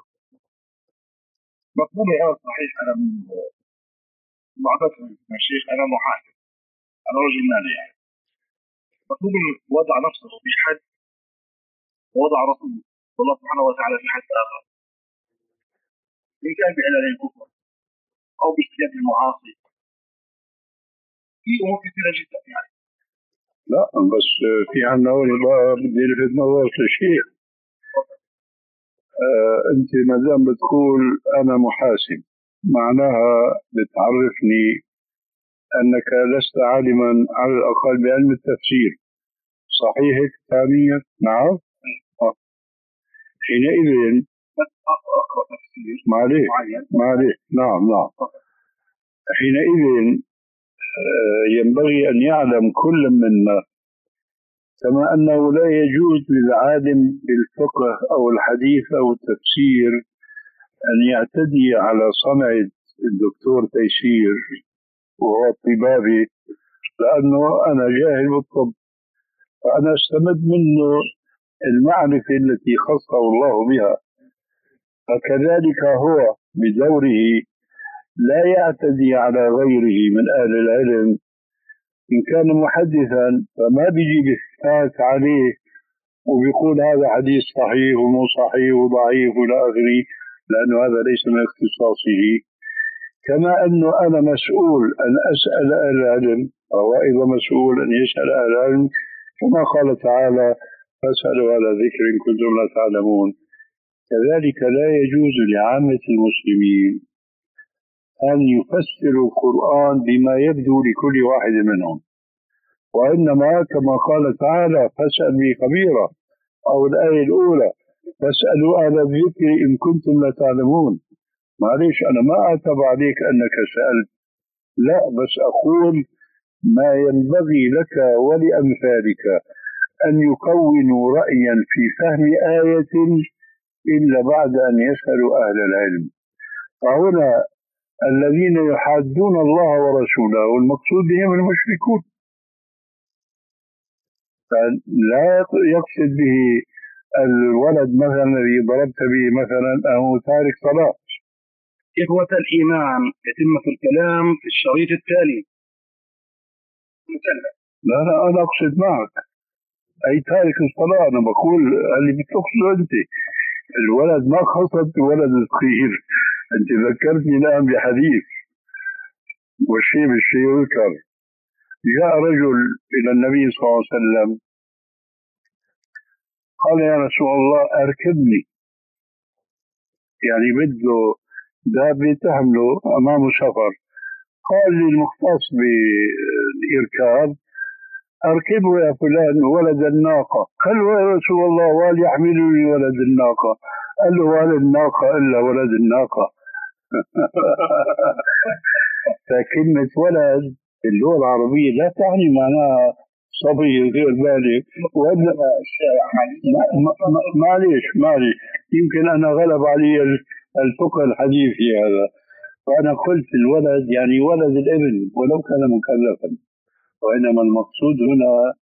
مفهومي أنا صحيح، أنا من بعضات الشيخ أنا محاسب، أنا رجل مالي يعني. مفهوم وضع نفسه في حد ووضع رسول الله سبحانه وتعالى في حد آخر، إن كان بإعلان الكفر أو باجتناب المعاصي في أمور كثيرة جدا يعني. لا بس في عنا بقى بدي لفت نظر في شيء. آه أنت ما دام بتقول أنا محاسب معناها بتعرفني أنك لست عالما على الأقل بعلم التفسير، صحيح ثانيا؟ نعم. آه. حينئذ أقرأ تفسير معليش معليش نعم نعم حينئذ آه ينبغي أن يعلم كل منا كما أنه لا يجوز للعالم بالفقه أو الحديث أو التفسير أن يعتدي على صنعة الدكتور تيسير وهو الطبابي، لأنه أنا جاهل بالطب فأنا استمد منه المعرفة التي خصه الله بها، فكذلك هو بدوره لا يعتدي على غيره من أهل العلم. إن كان محدثا فما بيجي بيحتاج عليه وبيقول هذا حديث صحيح ومو صحيح وضعيف ولا آخره، لأنه هذا ليس من اختصاصه. كما أنه أنا مسؤول أن أسأل أهل العلم أو أيضا مسؤول أن يسأل أهل العلم، كما قال تعالى فاسألوا على ذكر إن كنتم لا تعلمون. كذلك لا يجوز لعامة المسلمين أن يفسروا القرآن بما يبدو لكل واحد منهم، وإنما كما قال تعالى فاسأل بي خبيرا، أو الآية الأولى فاسألوا أهل الذكر إن كنتم لا تعلمون. معليش أنا ما أعتب عليك أنك سألت، لا بس أقول ما ينبغي لك ولأمثالك أن يكونوا رأيا في فهم آية إلا بعد أن يسألوا أهل العلم. فهنا الذين يحادون الله ورسوله والمقصود بهم المشركون، فلا يقصد به الولد مثلا الذي ضربت به مثلا أو تارك صلاة. إخوة الإيمان يتم الكلام في الشريط التالي. لا لا أنا أقصد معك أي تارك الصلاة، أنا بقول اللي بتقصده أنت الولد ما خصت ولد صغير. أنت ذكرتني الآن بحديث والشيء بالشيء يذكر. جاء رجل إلى النبي صلى الله عليه وسلم قال يا رسول الله أركبني، يعني بده دابة تحمله أمامه سفر. قال لي المختص بالإركاب أركبه يا فلان ولد الناقة. قال له يا رسول الله وهل يحملني ولد الناقة؟ قال له وهل الناقة إلا ولد الناقة. فكلمة ولد في اللغة العربية لا تعني معناها صبي غير بالغ، وإنما معليش معليش يمكن أنا غلب علي الفقه الحديثي هذا، فأنا قلت الولد يعني ولد الابن ولو كان مكلفا، وإنما المقصود هنا